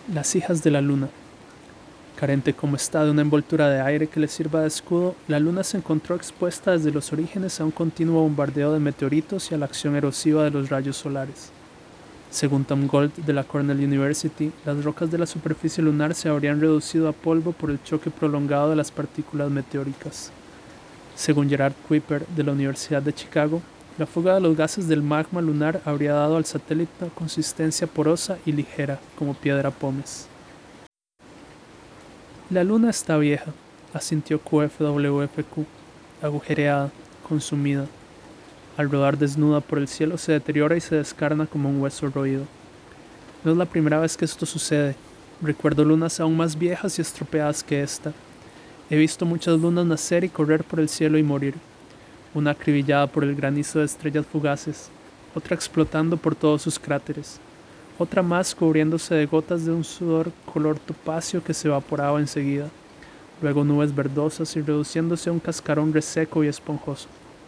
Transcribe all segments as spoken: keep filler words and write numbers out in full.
Las hijas de la luna. Carente como está de una envoltura de aire que le sirva de escudo, la luna se encontró expuesta desde los orígenes a un continuo bombardeo de meteoritos y a la acción erosiva de los rayos solares. Según Tom Gold de la Cornell University, las rocas de la superficie lunar se habrían reducido a polvo por el choque prolongado de las partículas meteóricas. Según Gerard Kuiper de la Universidad de Chicago, la fuga de los gases del magma lunar habría dado al satélite una consistencia porosa y ligera, como piedra pómez. La luna está vieja, asintió Q F W F Q, agujereada, consumida. Al rodar desnuda por el cielo se deteriora y se descarna como un hueso roído. No es la primera vez que esto sucede. Recuerdo lunas aún más viejas y estropeadas que esta. He visto muchas lunas nacer y correr por el cielo y morir. Una acribillada por el granizo de estrellas fugaces, otra explotando por todos sus cráteres, otra más cubriéndose de gotas de un sudor color topacio que se evaporaba enseguida, luego nubes verdosas y reduciéndose a un cascarón reseco y esponjoso.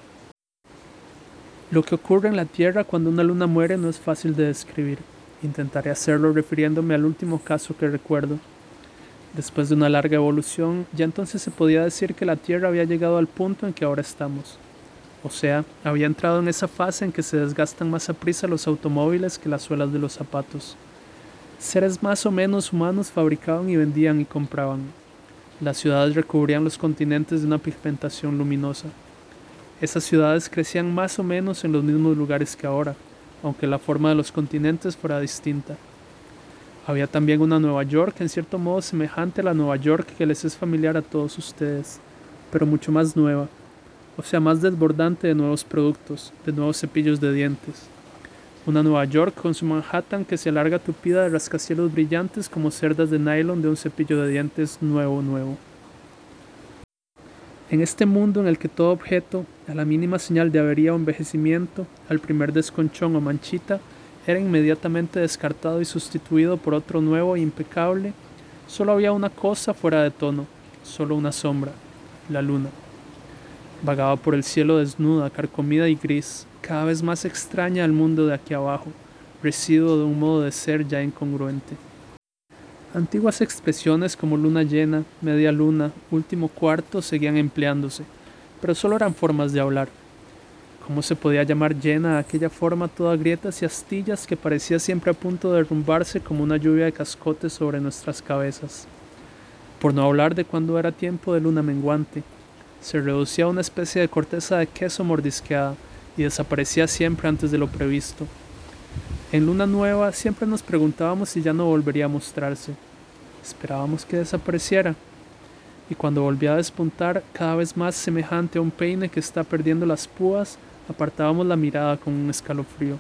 Lo que ocurre en la Tierra cuando una luna muere no es fácil de describir. Intentaré hacerlo refiriéndome al último caso que recuerdo. Después de una larga evolución, ya entonces se podía decir que la Tierra había llegado al punto en que ahora estamos. O sea, había entrado en esa fase en que se desgastan más aprisa los automóviles que las suelas de los zapatos. Seres más o menos humanos fabricaban y vendían y compraban. Las ciudades recubrían los continentes de una pigmentación luminosa. Esas ciudades crecían más o menos en los mismos lugares que ahora, aunque la forma de los continentes fuera distinta. Había también una Nueva York en cierto modo semejante a la Nueva York que les es familiar a todos ustedes, pero mucho más nueva, o sea más desbordante de nuevos productos, de nuevos cepillos de dientes. Una Nueva York con su Manhattan que se alarga tupida de rascacielos brillantes como cerdas de nylon de un cepillo de dientes nuevo nuevo. En este mundo en el que todo objeto, a la mínima señal de avería o envejecimiento, al primer desconchón o manchita, era inmediatamente descartado y sustituido por otro nuevo e impecable, solo había una cosa fuera de tono, solo una sombra, la luna. Vagaba por el cielo desnuda, carcomida y gris, cada vez más extraña al mundo de aquí abajo, residuo de un modo de ser ya incongruente. Antiguas expresiones como luna llena, media luna, último cuarto seguían empleándose, pero solo eran formas de hablar. ¿Cómo se podía llamar llena a aquella forma toda grietas y astillas que parecía siempre a punto de derrumbarse como una lluvia de cascotes sobre nuestras cabezas? Por no hablar de cuando era tiempo de luna menguante, se reducía a una especie de corteza de queso mordisqueada y desaparecía siempre antes de lo previsto. En luna nueva siempre nos preguntábamos si ya no volvería a mostrarse. Esperábamos que desapareciera. Y cuando volvía a despuntar, cada vez más semejante a un peine que está perdiendo las púas, apartábamos la mirada con un escalofrío.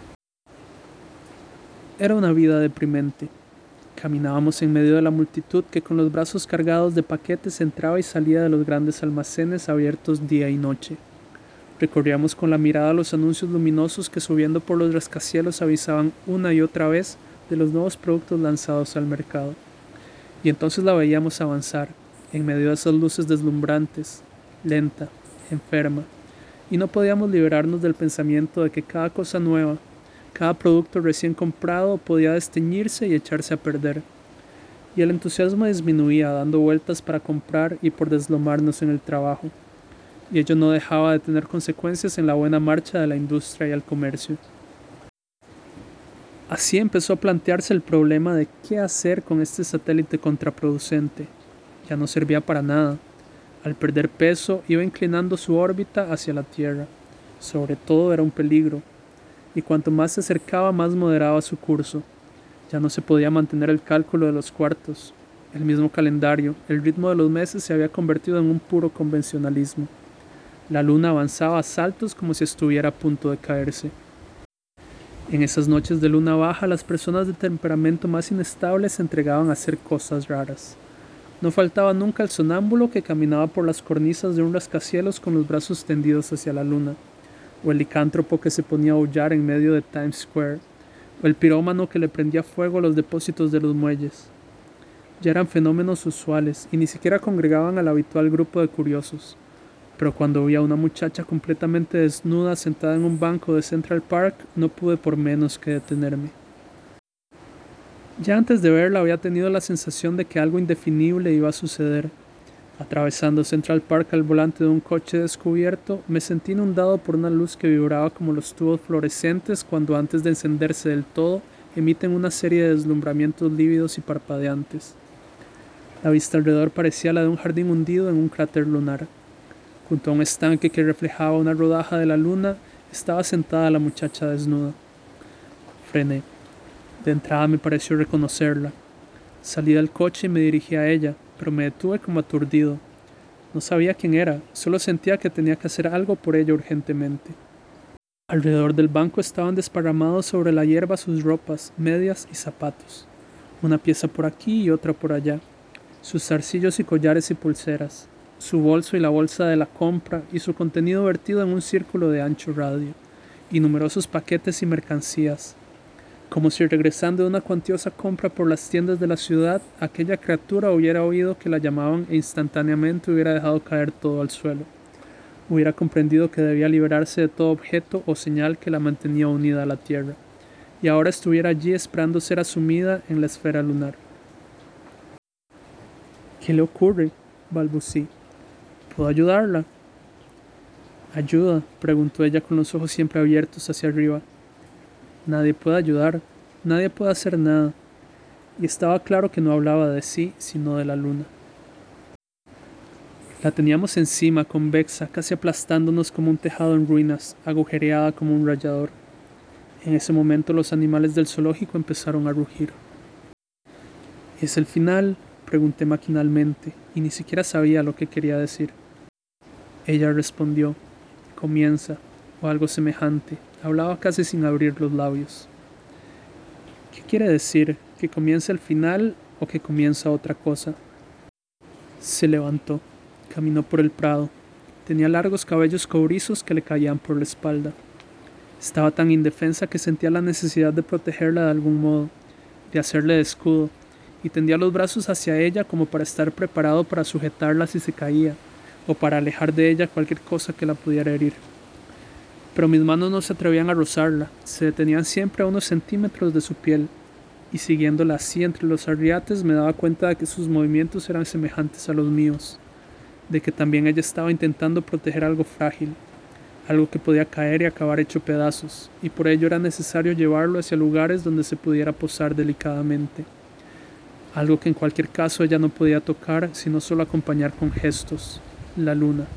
Era una vida deprimente. Caminábamos en medio de la multitud que con los brazos cargados de paquetes entraba y salía de los grandes almacenes abiertos día y noche. Recorríamos con la mirada los anuncios luminosos que subiendo por los rascacielos avisaban una y otra vez de los nuevos productos lanzados al mercado. Y entonces la veíamos avanzar, en medio de esas luces deslumbrantes, lenta, enferma, y no podíamos liberarnos del pensamiento de que cada cosa nueva, cada producto recién comprado podía desteñirse y echarse a perder. Y el entusiasmo disminuía dando vueltas para comprar y por deslomarnos en el trabajo. Y ello no dejaba de tener consecuencias en la buena marcha de la industria y el comercio. Así empezó a plantearse el problema de qué hacer con este satélite contraproducente. Ya no servía para nada. Al perder peso iba inclinando su órbita hacia la Tierra. Sobre todo era un peligro. Y cuanto más se acercaba más moderaba su curso. Ya no se podía mantener el cálculo de los cuartos, el mismo calendario, el ritmo de los meses se había convertido en un puro convencionalismo. La luna avanzaba a saltos como si estuviera a punto de caerse. En esas noches de luna baja, las personas de temperamento más inestable se entregaban a hacer cosas raras. No faltaba nunca el sonámbulo que caminaba por las cornisas de un rascacielos con los brazos tendidos hacia la luna, o el licántropo que se ponía a aullar en medio de Times Square, o el pirómano que le prendía fuego a los depósitos de los muelles. Ya eran fenómenos usuales y ni siquiera congregaban al habitual grupo de curiosos. Pero cuando vi a una muchacha completamente desnuda sentada en un banco de Central Park, no pude por menos que detenerme. Ya antes de verla había tenido la sensación de que algo indefinible iba a suceder. Atravesando Central Park al volante de un coche descubierto, me sentí inundado por una luz que vibraba como los tubos fluorescentes cuando antes de encenderse del todo emiten una serie de deslumbramientos lívidos y parpadeantes. La vista alrededor parecía la de un jardín hundido en un cráter lunar. Junto a un estanque que reflejaba una rodaja de la luna, estaba sentada la muchacha desnuda. Frené. De entrada me pareció reconocerla. Salí del coche y me dirigí a ella, pero me detuve como aturdido. No sabía quién era, solo sentía que tenía que hacer algo por ella urgentemente. Alrededor del banco estaban desparramados sobre la hierba sus ropas, medias y zapatos. Una pieza por aquí y otra por allá. Sus zarcillos y collares y pulseras. Su bolso y la bolsa de la compra y su contenido vertido en un círculo de ancho radio. Y numerosos paquetes y mercancías. Como si regresando de una cuantiosa compra por las tiendas de la ciudad, aquella criatura hubiera oído que la llamaban e instantáneamente hubiera dejado caer todo al suelo. Hubiera comprendido que debía liberarse de todo objeto o señal que la mantenía unida a la tierra, y ahora estuviera allí esperando ser asumida en la esfera lunar. ¿Qué le ocurre?, balbucí. ¿Puedo ayudarla? ¿Ayuda?, preguntó ella con los ojos siempre abiertos hacia arriba. Nadie puede ayudar, nadie puede hacer nada, y estaba claro que no hablaba de sí, sino de la luna. La teníamos encima, convexa, casi aplastándonos como un tejado en ruinas, agujereada como un rallador. En ese momento los animales del zoológico empezaron a rugir. ¿Es el final?, pregunté maquinalmente, y ni siquiera sabía lo que quería decir. Ella respondió, comienza, o algo semejante. Hablaba casi sin abrir los labios. ¿Qué quiere decir? ¿Que comienza el final o que comienza otra cosa? Se levantó, caminó por el prado. Tenía largos cabellos cobrizos que le caían por la espalda. Estaba tan indefensa que sentía la necesidad de protegerla de algún modo, de hacerle de escudo, y tendía los brazos hacia ella como para estar preparado para sujetarla si se caía, o para alejar de ella cualquier cosa que la pudiera herir. Pero mis manos no se atrevían a rozarla, se detenían siempre a unos centímetros de su piel, y siguiéndola así entre los arriates me daba cuenta de que sus movimientos eran semejantes a los míos, de que también ella estaba intentando proteger algo frágil, algo que podía caer y acabar hecho pedazos, y por ello era necesario llevarlo hacia lugares donde se pudiera posar delicadamente, algo que en cualquier caso ella no podía tocar, sino solo acompañar con gestos, la luna.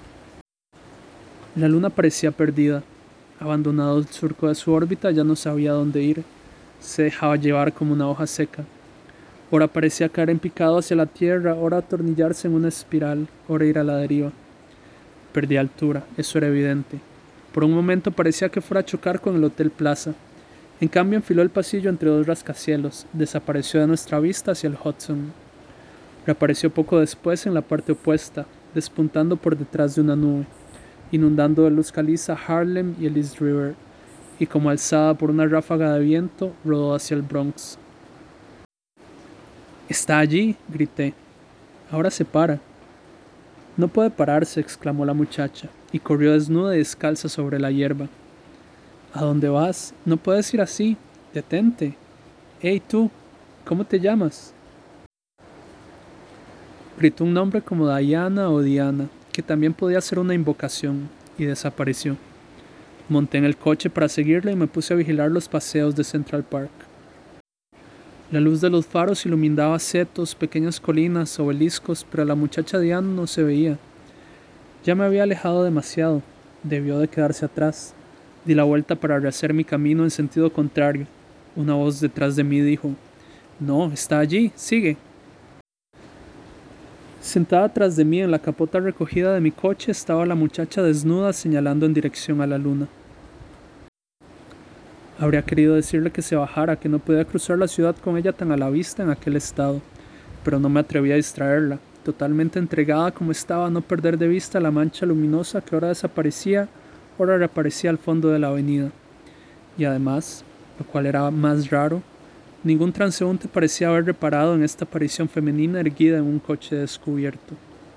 La luna parecía perdida. Abandonado el surco de su órbita, ya no sabía dónde ir. Se dejaba llevar como una hoja seca. Ora parecía caer en picado hacia la tierra, ora atornillarse en una espiral, ora ir a la deriva. Perdía altura, eso era evidente. Por un momento parecía que fuera a chocar con el Hotel Plaza. En cambio enfiló el pasillo entre dos rascacielos, desapareció de nuestra vista hacia el Hudson. Reapareció poco después en la parte opuesta, despuntando por detrás de una nube, inundando de luz caliza Harlem y el East River, y como alzada por una ráfaga de viento, rodó hacia el Bronx. «¡Está allí!», grité. «Ahora se para». «No puede pararse», exclamó la muchacha, y corrió desnuda y descalza sobre la hierba. «¿A dónde vas? No puedes ir así. Detente. ¡Hey tú! ¿Cómo te llamas?». Gritó un nombre como Diana o Diana, que también podía ser una invocación, y desapareció. Monté en el coche para seguirla y me puse a vigilar los paseos de Central Park. La luz de los faros iluminaba setos, pequeñas colinas, obeliscos, pero la muchacha Diana no se veía. Ya me había alejado demasiado, debió de quedarse atrás. Di la vuelta para rehacer mi camino en sentido contrario. Una voz detrás de mí dijo, «No, está allí, sigue». Sentada atrás de mí en la capota recogida de mi coche estaba la muchacha desnuda señalando en dirección a la luna. Habría querido decirle que se bajara, que no podía cruzar la ciudad con ella tan a la vista en aquel estado, pero no me atreví a distraerla, totalmente entregada como estaba a no perder de vista la mancha luminosa que ahora desaparecía, ahora reaparecía al fondo de la avenida. Y además, lo cual era más raro, ningún transeúnte parecía haber reparado en esta aparición femenina erguida en un coche descubierto.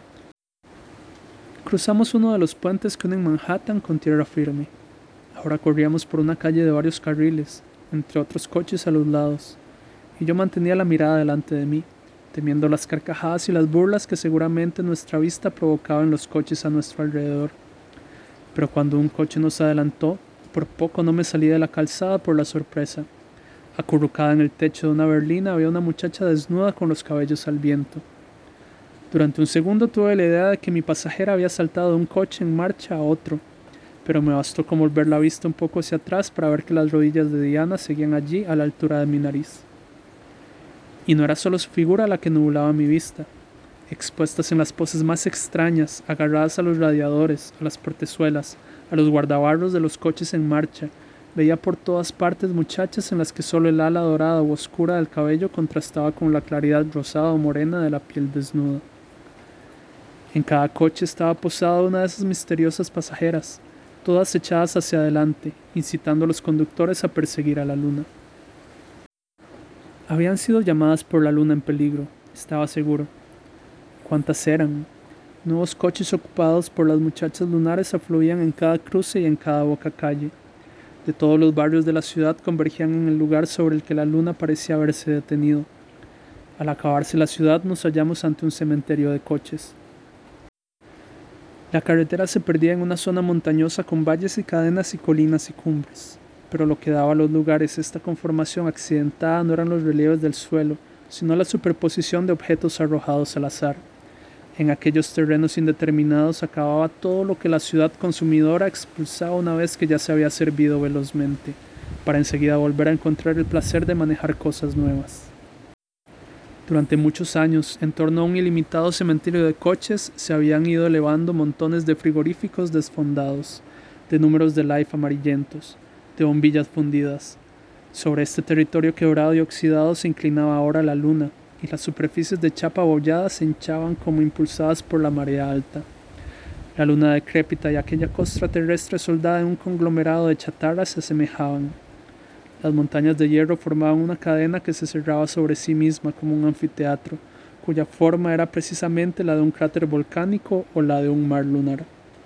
Cruzamos uno de los puentes que unen Manhattan con tierra firme. Ahora corríamos por una calle de varios carriles, entre otros coches a los lados. y yo mantenía la mirada delante de mí, temiendo las carcajadas y las burlas que seguramente nuestra vista provocaba en los coches a nuestro alrededor. Pero cuando un coche nos adelantó, por poco no me salí de la calzada por la sorpresa. Acurrucada en el techo de una berlina había una muchacha desnuda con los cabellos al viento. Durante un segundo tuve la idea de que mi pasajera había saltado de un coche en marcha a otro, pero me bastó con volver la vista un poco hacia atrás para ver que las rodillas de Diana seguían allí a la altura de mi nariz. Y no era solo su figura la que nublaba mi vista. Expuestas en las poses más extrañas, agarradas a los radiadores, a las portezuelas, a los guardabarros de los coches en marcha, veía por todas partes muchachas en las que solo el ala dorada o oscura del cabello contrastaba con la claridad rosada o morena de la piel desnuda. En cada coche estaba posada una de esas misteriosas pasajeras, todas echadas hacia adelante, incitando a los conductores a perseguir a la luna. Habían sido llamadas por la luna en peligro, estaba seguro. ¿Cuántas eran? Nuevos coches ocupados por las muchachas lunares afluían en cada cruce y en cada boca calle. De todos los barrios de la ciudad convergían en el lugar sobre el que la luna parecía haberse detenido. Al acabarse la ciudad nos hallamos ante un cementerio de coches. La carretera se perdía en una zona montañosa con valles y cadenas y colinas y cumbres, pero lo que daba a los lugares esta conformación accidentada no eran los relieves del suelo, sino la superposición de objetos arrojados al azar. En aquellos terrenos indeterminados acababa todo lo que la ciudad consumidora expulsaba una vez que ya se había servido velozmente, para enseguida volver a encontrar el placer de manejar cosas nuevas. Durante muchos años, en torno a un ilimitado cementerio de coches, se habían ido elevando montones de frigoríficos desfondados, de números de Life amarillentos, de bombillas fundidas. Sobre este territorio quebrado y oxidado se inclinaba ahora la luna, y las superficies de chapa abollada se hinchaban como impulsadas por la marea alta. La luna decrépita y aquella costra terrestre soldada en un conglomerado de chatarras se asemejaban. Las montañas de hierro formaban una cadena que se cerraba sobre sí misma como un anfiteatro, cuya forma era precisamente la de un cráter volcánico o la de un mar lunar.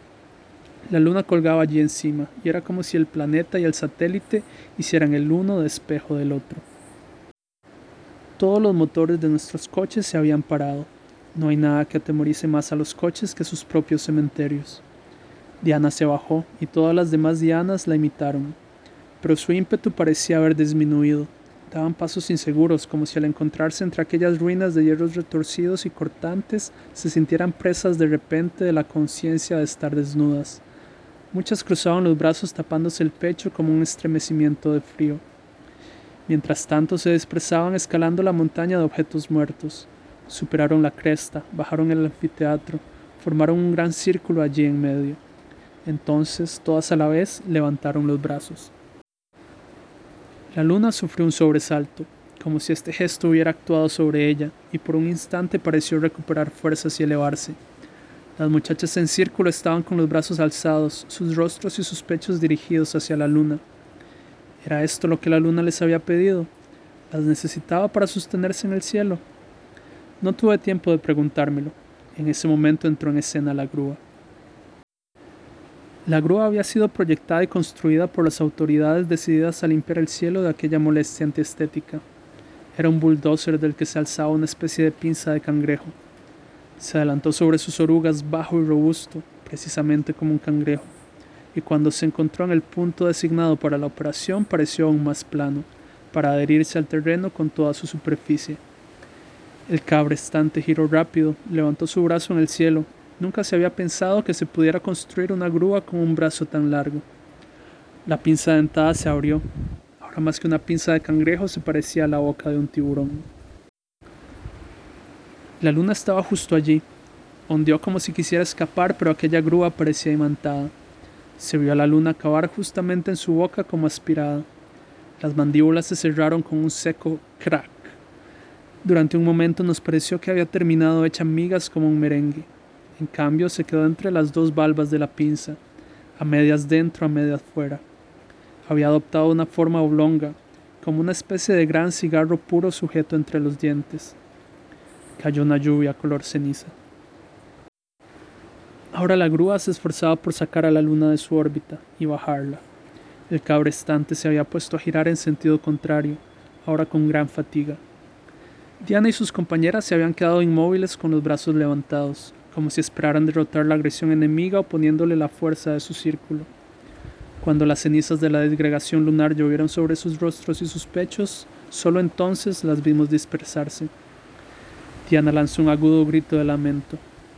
La luna colgaba allí encima, y era como si el planeta y el satélite hicieran el uno de espejo del otro. Todos los motores de nuestros coches se habían parado. No hay nada que atemorice más a los coches que sus propios cementerios. Diana se bajó, y todas las demás Dianas la imitaron. Pero su ímpetu parecía haber disminuido. Daban pasos inseguros, como si al encontrarse entre aquellas ruinas de hierros retorcidos y cortantes, se sintieran presas de repente de la conciencia de estar desnudas. Muchas cruzaban los brazos tapándose el pecho como un estremecimiento de frío. Mientras tanto se desprezaban escalando la montaña de objetos muertos. Superaron la cresta, bajaron el anfiteatro, formaron un gran círculo allí en medio. Entonces, todas a la vez, levantaron los brazos. La luna sufrió un sobresalto, como si este gesto hubiera actuado sobre ella, y por un instante pareció recuperar fuerzas y elevarse. Las muchachas en círculo estaban con los brazos alzados, sus rostros y sus pechos dirigidos hacia la luna. ¿Era esto lo que la luna les había pedido? ¿Las necesitaba para sostenerse en el cielo? No tuve tiempo de preguntármelo. En ese momento entró en escena la grúa. La grúa había sido proyectada y construida por las autoridades decididas a limpiar el cielo de aquella molestia antiestética. Era un bulldozer del que se alzaba una especie de pinza de cangrejo. Se adelantó sobre sus orugas bajo y robusto, precisamente como un cangrejo, y cuando se encontró en el punto designado para la operación pareció aún más plano, para adherirse al terreno con toda su superficie. El cabrestante giró rápido, levantó su brazo en el cielo. Nunca se había pensado que se pudiera construir una grúa con un brazo tan largo. La pinza dentada se abrió. Ahora más que una pinza de cangrejo se parecía a la boca de un tiburón. La luna estaba justo allí. Ondeó como si quisiera escapar, pero aquella grúa parecía imantada. Se vio a la luna acabar justamente en su boca como aspirada. Las mandíbulas se cerraron con un seco crack. Durante un momento nos pareció que había terminado hecha migas como un merengue. En cambio, se quedó entre las dos valvas de la pinza, a medias dentro, a medias fuera. Había adoptado una forma oblonga, como una especie de gran cigarro puro sujeto entre los dientes. Cayó una lluvia color ceniza. Ahora la grúa se esforzaba por sacar a la luna de su órbita y bajarla. El cabrestante se había puesto a girar en sentido contrario. ahora con gran fatiga. Diana y sus compañeras se habían quedado inmóviles con los brazos levantados, como si esperaran derrotar la agresión enemiga oponiéndole la fuerza de su círculo. Cuando las cenizas de la disgregación lunar llovieron sobre sus rostros y sus pechos, solo entonces las vimos dispersarse. Diana lanzó un agudo grito de lamento.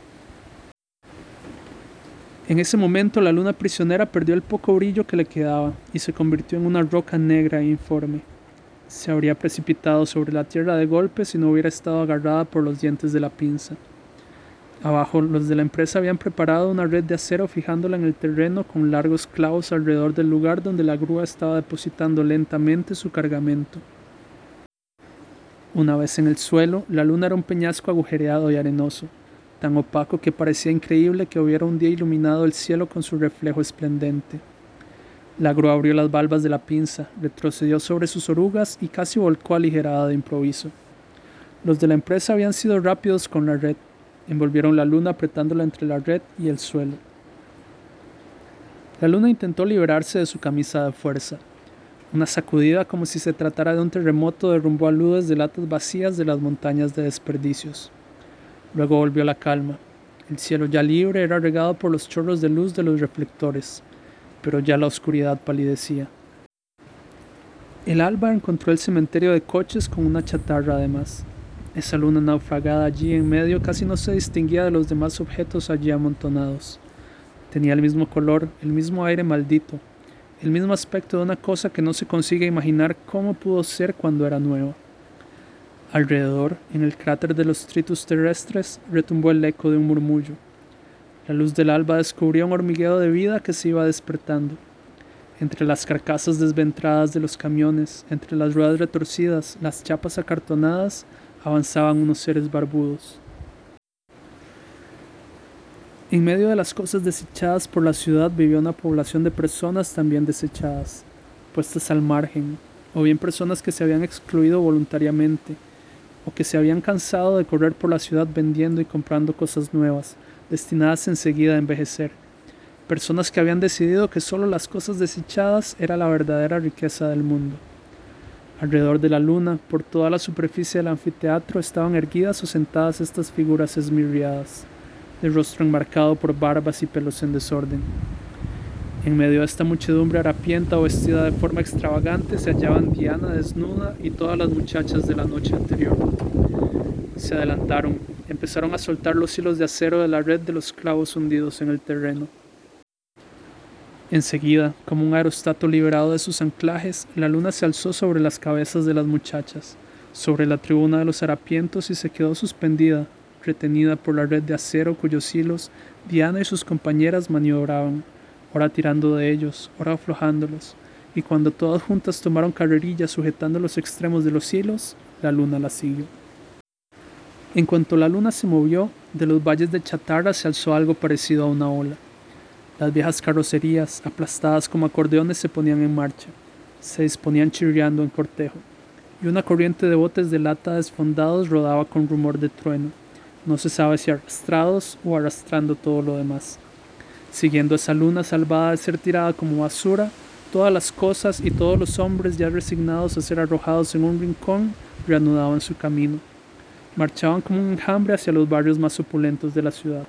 En ese momento la luna prisionera perdió el poco brillo que le quedaba y se convirtió en una roca negra e informe. Se habría precipitado sobre la tierra de golpe si no hubiera estado agarrada por los dientes de la pinza. Abajo, los de la empresa habían preparado una red de acero fijándola en el terreno con largos clavos alrededor del lugar donde la grúa estaba depositando lentamente su cargamento. Una vez en el suelo, la luna era un peñasco agujereado y arenoso, tan opaco que parecía increíble que hubiera un día iluminado el cielo con su reflejo esplendente. La grúa abrió las valvas de la pinza, retrocedió sobre sus orugas y casi volcó aligerada de improviso. Los de la empresa habían sido rápidos con la red, envolvieron la luna apretándola entre la red y el suelo. La luna intentó liberarse de su camisa de fuerza. Una sacudida como si se tratara de un terremoto derrumbó aludes de latas vacías de las montañas de desperdicios. Luego volvió la calma. El cielo ya libre era regado por los chorros de luz de los reflectores, pero ya la oscuridad palidecía. El alba encontró el cementerio de coches con una chatarra además. Esa luna naufragada allí en medio casi no se distinguía de los demás objetos allí amontonados. Tenía el mismo color, el mismo aire maldito, el mismo aspecto de una cosa que no se consigue imaginar cómo pudo ser cuando era nueva. Alrededor, en el cráter de los tritus terrestres, retumbó el eco de un murmullo. La luz del alba descubrió un hormigueo de vida que se iba despertando. Entre las carcasas desventradas de los camiones, entre las ruedas retorcidas, las chapas acartonadas, avanzaban unos seres barbudos. En medio de las cosas desechadas por la ciudad vivía una población de personas también desechadas, puestas al margen, o bien personas que se habían excluido voluntariamente, o que se habían cansado de correr por la ciudad vendiendo y comprando cosas nuevas, destinadas enseguida a envejecer. Personas que habían decidido que solo las cosas desechadas era la verdadera riqueza del mundo. Alrededor de la luna, por toda la superficie del anfiteatro, estaban erguidas o sentadas estas figuras esmirriadas, de rostro enmarcado por barbas y pelos en desorden. En medio de esta muchedumbre harapienta o vestida de forma extravagante se hallaban Diana desnuda y todas las muchachas de la noche anterior. Se adelantaron, empezaron a soltar los hilos de acero de la red de los clavos hundidos en el terreno. Enseguida, como un aerostato liberado de sus anclajes, la luna se alzó sobre las cabezas de las muchachas, sobre la tribuna de los harapientos y se quedó suspendida, retenida por la red de acero cuyos hilos Diana y sus compañeras maniobraban, ora tirando de ellos, ora aflojándolos, y cuando todas juntas tomaron carrerilla sujetando los extremos de los hilos, la luna la siguió. En cuanto la luna se movió, de los valles de chatarra se alzó algo parecido a una ola. Las viejas carrocerías, aplastadas como acordeones, se ponían en marcha, se disponían chirriando en cortejo, y una corriente de botes de lata desfondados rodaba con rumor de trueno, no se sabe si arrastrados o arrastrando todo lo demás. Siguiendo esa luna salvada de ser tirada como basura, todas las cosas y todos los hombres ya resignados a ser arrojados en un rincón, reanudaban su camino. Marchaban como un enjambre hacia los barrios más opulentos de la ciudad.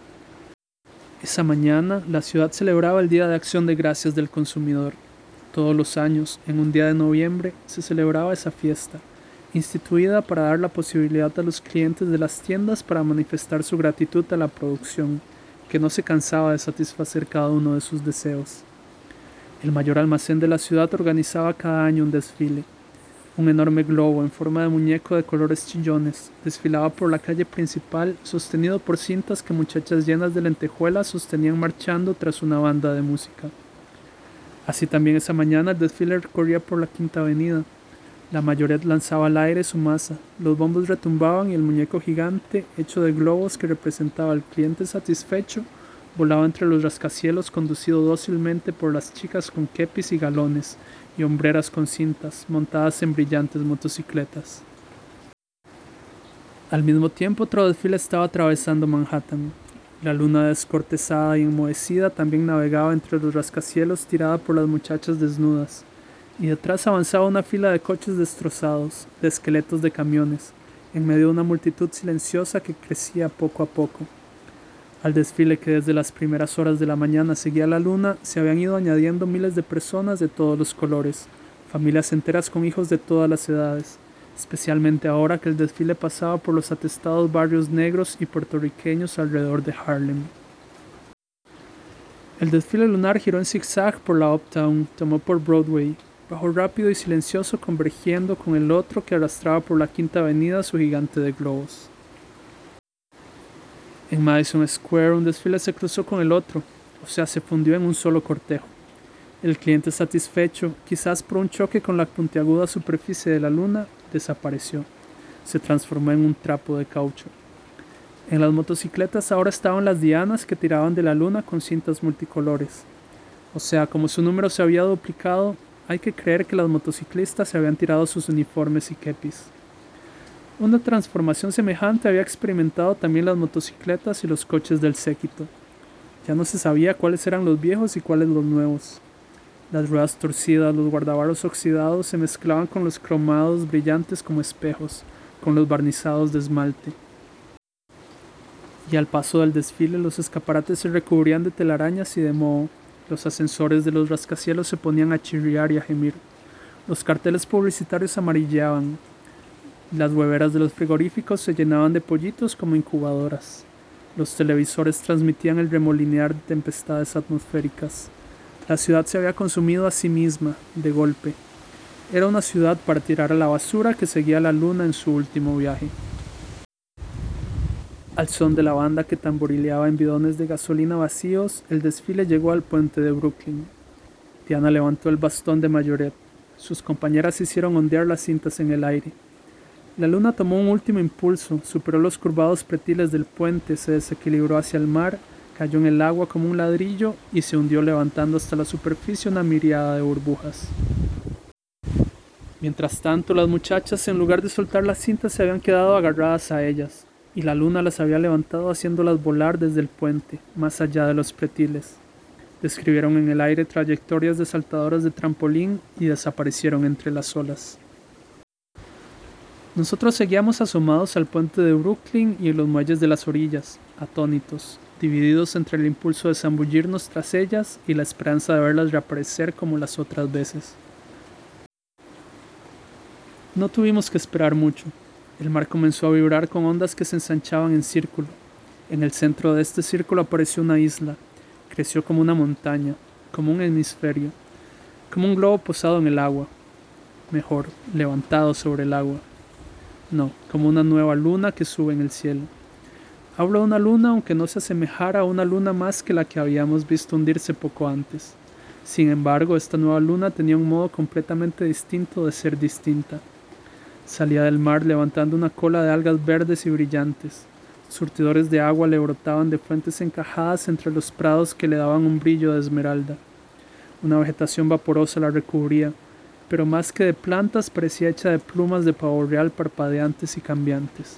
Esa mañana, la ciudad celebraba el Día de Acción de Gracias del Consumidor. Todos los años, en un día de noviembre, se celebraba esa fiesta, instituida para dar la posibilidad a los clientes de las tiendas para manifestar su gratitud a la producción, que no se cansaba de satisfacer cada uno de sus deseos. El mayor almacén de la ciudad organizaba cada año un desfile. Un enorme globo en forma de muñeco de colores chillones desfilaba por la calle principal sostenido por cintas que muchachas llenas de lentejuelas sostenían marchando tras una banda de música. Así también esa mañana el desfile recorría por la Quinta Avenida. La mayoret lanzaba al aire su masa, los bombos retumbaban y el muñeco gigante, hecho de globos que representaba al cliente satisfecho, volaba entre los rascacielos conducido dócilmente por las chicas con kepis y galones y hombreras con cintas, montadas en brillantes motocicletas. Al mismo tiempo otro desfile estaba atravesando Manhattan. La luna descortezada y enmohecida también navegaba entre los rascacielos tirada por las muchachas desnudas, y detrás avanzaba una fila de coches destrozados, de esqueletos de camiones, en medio de una multitud silenciosa que crecía poco a poco. Al desfile que desde las primeras horas de la mañana seguía la luna, se habían ido añadiendo miles de personas de todos los colores, familias enteras con hijos de todas las edades, especialmente ahora que el desfile pasaba por los atestados barrios negros y puertorriqueños alrededor de Harlem. El desfile lunar giró en zigzag por la Uptown, tomó por Broadway, bajó rápido y silencioso convergiendo con el otro que arrastraba por la Quinta Avenida su gigante de globos. En Madison Square un desfile se cruzó con el otro, o sea, se fundió en un solo cortejo. El cliente satisfecho, quizás por un choque con la puntiaguda superficie de la luna, desapareció. Se transformó en un trapo de caucho. En las motocicletas ahora estaban las dianas que tiraban de la luna con cintas multicolores. O sea, como su número se había duplicado, hay que creer que las motociclistas se habían tirado sus uniformes y kepis. Una transformación semejante había experimentado también las motocicletas y los coches del séquito. Ya no se sabía cuáles eran los viejos y cuáles los nuevos. Las ruedas torcidas, los guardabarros oxidados se mezclaban con los cromados brillantes como espejos, con los barnizados de esmalte. Y al paso del desfile los escaparates se recubrían de telarañas y de moho, los ascensores de los rascacielos se ponían a chirriar y a gemir, los carteles publicitarios amarilleaban, las hueveras de los frigoríficos se llenaban de pollitos como incubadoras, los televisores transmitían el remolinear de tempestades atmosféricas. La ciudad se había consumido a sí misma, de golpe. Era una ciudad para tirar a la basura que seguía la luna en su último viaje. Al son de la banda que tamborileaba en bidones de gasolina vacíos, el desfile llegó al puente de Brooklyn. Diana levantó el bastón de mayoret. Sus compañeras hicieron ondear las cintas en el aire. La luna tomó un último impulso, superó los curvados pretiles del puente, se desequilibró hacia el mar, cayó en el agua como un ladrillo y se hundió levantando hasta la superficie una miríada de burbujas. Mientras tanto, las muchachas, en lugar de soltar las cintas, se habían quedado agarradas a ellas, y la luna las había levantado haciéndolas volar desde el puente, más allá de los pretiles. Describieron en el aire trayectorias de saltadoras de trampolín y desaparecieron entre las olas. Nosotros seguíamos asomados al puente de Brooklyn y en los muelles de las orillas, atónitos, divididos entre el impulso de zambullirnos tras ellas y la esperanza de verlas reaparecer como las otras veces. No tuvimos que esperar mucho. El mar comenzó a vibrar con ondas que se ensanchaban en círculo. En el centro de este círculo apareció una isla. Creció como una montaña, como un hemisferio, como un globo posado en el agua. Mejor, levantado sobre el agua. No, como una nueva luna que sube en el cielo. Hablo de una luna aunque no se asemejara a una luna más que la que habíamos visto hundirse poco antes. Sin embargo, esta nueva luna tenía un modo completamente distinto de ser distinta. Salía del mar levantando una cola de algas verdes y brillantes. Surtidores de agua le brotaban de fuentes encajadas entre los prados que le daban un brillo de esmeralda. Una vegetación vaporosa la recubría, pero más que de plantas parecía hecha de plumas de pavo real parpadeantes y cambiantes.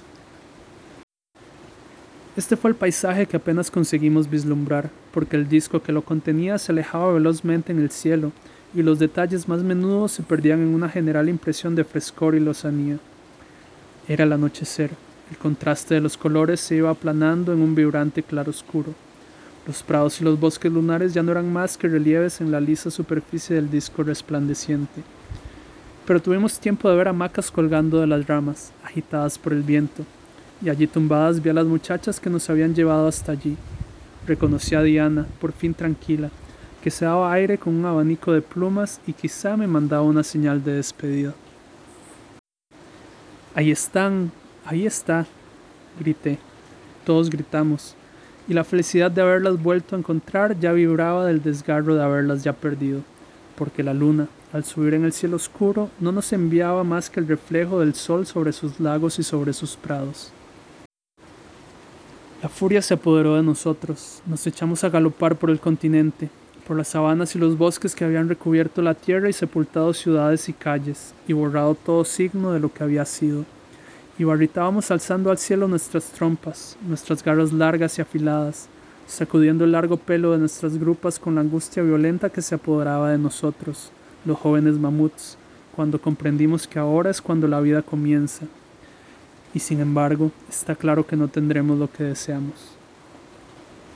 Este fue el paisaje que apenas conseguimos vislumbrar, porque el disco que lo contenía se alejaba velozmente en el cielo, y los detalles más menudos se perdían en una general impresión de frescor y lozanía. Era el anochecer, el contraste de los colores se iba aplanando en un vibrante claroscuro. Los prados y los bosques lunares ya no eran más que relieves en la lisa superficie del disco resplandeciente. Pero tuvimos tiempo de ver hamacas colgando de las ramas, agitadas por el viento, y allí tumbadas vi a las muchachas que nos habían llevado hasta allí. Reconocí a Diana, por fin tranquila, que se daba aire con un abanico de plumas y quizá me mandaba una señal de despedida. «Ahí están, ahí está», grité. Todos gritamos, y la felicidad de haberlas vuelto a encontrar ya vibraba del desgarro de haberlas ya perdido, porque la luna, al subir en el cielo oscuro, no nos enviaba más que el reflejo del sol sobre sus lagos y sobre sus prados. La furia se apoderó de nosotros, nos echamos a galopar por el continente, por las sabanas y los bosques que habían recubierto la tierra y sepultado ciudades y calles, y borrado todo signo de lo que había sido. Y barritábamos alzando al cielo nuestras trompas, nuestras garras largas y afiladas, sacudiendo el largo pelo de nuestras grupas con la angustia violenta que se apoderaba de nosotros, los jóvenes mamuts, cuando comprendimos que ahora es cuando la vida comienza. Y sin embargo, está claro que no tendremos lo que deseamos.